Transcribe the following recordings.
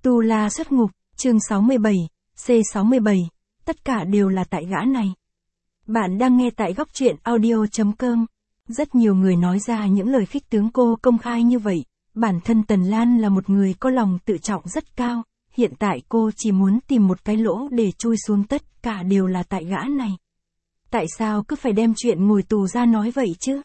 Tu La xuất ngục, chương 67, C67, tất cả đều là tại gã này. Bạn đang nghe tại góc truyện audio.com. Rất nhiều người nói ra những lời khích tướng cô công khai như vậy. Bản thân Tần Lan là một người có lòng tự trọng rất cao, hiện tại cô chỉ muốn tìm một cái lỗ để chui xuống, tất cả đều là tại gã này. Tại sao cứ phải đem chuyện ngồi tù ra nói vậy chứ?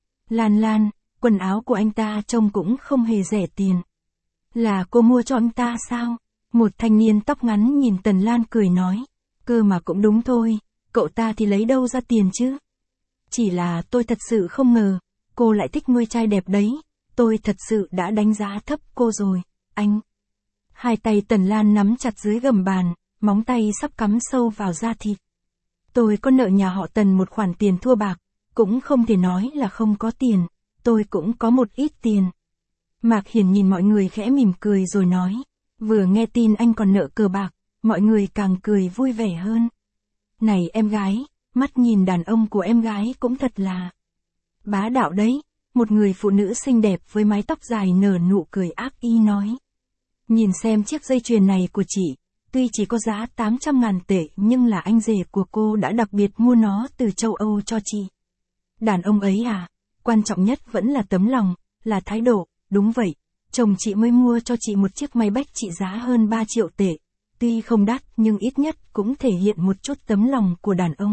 Lan, quần áo của anh ta trông cũng không hề rẻ tiền. Là cô mua cho anh ta sao? Một thanh niên tóc ngắn nhìn Tần Lan cười nói. Cơ mà cũng đúng thôi, cậu ta thì lấy đâu ra tiền chứ? Chỉ là tôi thật sự không ngờ, cô lại thích nuôi trai đẹp đấy. Tôi thật sự đã đánh giá thấp cô rồi, anh. Hai tay Tần Lan nắm chặt dưới gầm bàn, móng tay sắp cắm sâu vào da thịt. Tôi có nợ nhà họ Tần một khoản tiền thua bạc, cũng không thể nói là không có tiền, tôi cũng có một ít tiền. Mạc Hiển nhìn mọi người khẽ mỉm cười rồi nói, vừa nghe tin anh còn nợ cờ bạc, mọi người càng cười vui vẻ hơn. Này em gái, mắt nhìn đàn ông của em gái cũng thật là bá đạo đấy. Một người phụ nữ xinh đẹp với mái tóc dài nở nụ cười ác ý nói. Nhìn xem chiếc dây chuyền này của chị, tuy chỉ có giá 800.000 tệ nhưng là anh rể của cô đã đặc biệt mua nó từ châu Âu cho chị. Đàn ông ấy à, quan trọng nhất vẫn là tấm lòng, là thái độ, đúng vậy, chồng chị mới mua cho chị một chiếc Maybach trị giá hơn 3 triệu tệ, tuy không đắt nhưng ít nhất cũng thể hiện một chút tấm lòng của đàn ông.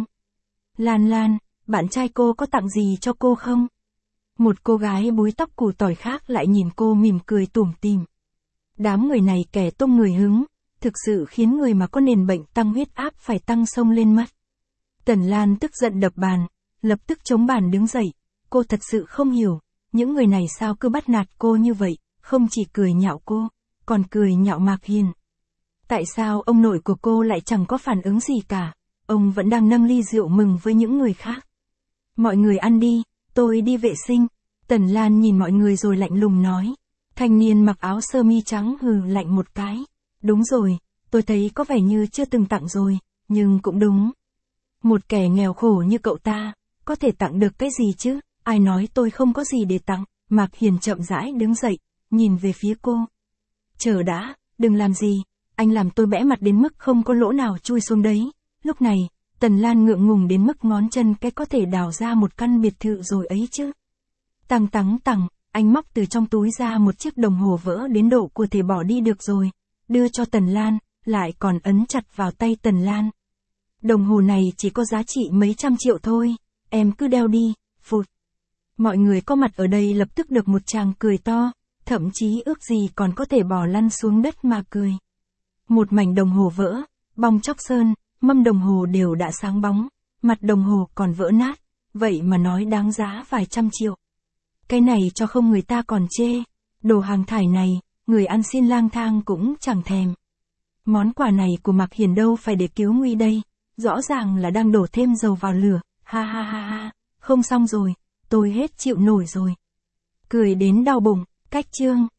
Lan, bạn trai cô có tặng gì cho cô không? Một cô gái búi tóc củ tỏi khác lại nhìn cô mỉm cười tủm tỉm. Đám người này kẻ tung người hứng, thực sự khiến người mà có nền bệnh tăng huyết áp phải tăng sông lên mất. Tần Lan tức giận đập bàn, lập tức chống bàn đứng dậy, cô thật sự không hiểu, những người này sao cứ bắt nạt cô như vậy, không chỉ cười nhạo cô, còn cười nhạo Mạc Hiền. Tại sao ông nội của cô lại chẳng có phản ứng gì cả, ông vẫn đang nâng ly rượu mừng với những người khác. Mọi người ăn đi, tôi đi vệ sinh. Tần Lan nhìn mọi người rồi lạnh lùng nói. Thanh niên mặc áo sơ mi trắng hừ lạnh một cái. Đúng rồi, tôi thấy có vẻ như chưa từng tặng rồi, nhưng cũng đúng. Một kẻ nghèo khổ như cậu ta, có thể tặng được cái gì chứ? Ai nói tôi không có gì để tặng? Mạc Hiền chậm rãi đứng dậy, nhìn về phía cô. Chờ đã, đừng làm gì, anh làm tôi bẽ mặt đến mức không có lỗ nào chui xuống đấy. Lúc này, Tần Lan ngượng ngùng đến mức ngón chân cái có thể đào ra một căn biệt thự rồi ấy chứ. Tằng, anh móc từ trong túi ra một chiếc đồng hồ vỡ đến độ của thể bỏ đi được rồi, đưa cho Tần Lan, lại còn ấn chặt vào tay Tần Lan. Đồng hồ này chỉ có giá trị mấy trăm triệu thôi, em cứ đeo đi, phụt. Mọi người có mặt ở đây lập tức được một tràng cười to, thậm chí ước gì còn có thể bỏ lăn xuống đất mà cười. Một mảnh đồng hồ vỡ, bong chóc sơn, mâm đồng hồ đều đã sáng bóng, mặt đồng hồ còn vỡ nát, vậy mà nói đáng giá vài trăm triệu. Cái này cho không người ta còn chê, đồ hàng thải này, người ăn xin lang thang cũng chẳng thèm. Món quà này của Mạc Hiền đâu phải để cứu nguy đây, rõ ràng là đang đổ thêm dầu vào lửa, ha, không xong rồi, tôi hết chịu nổi rồi. Cười đến đau bụng, cách chương.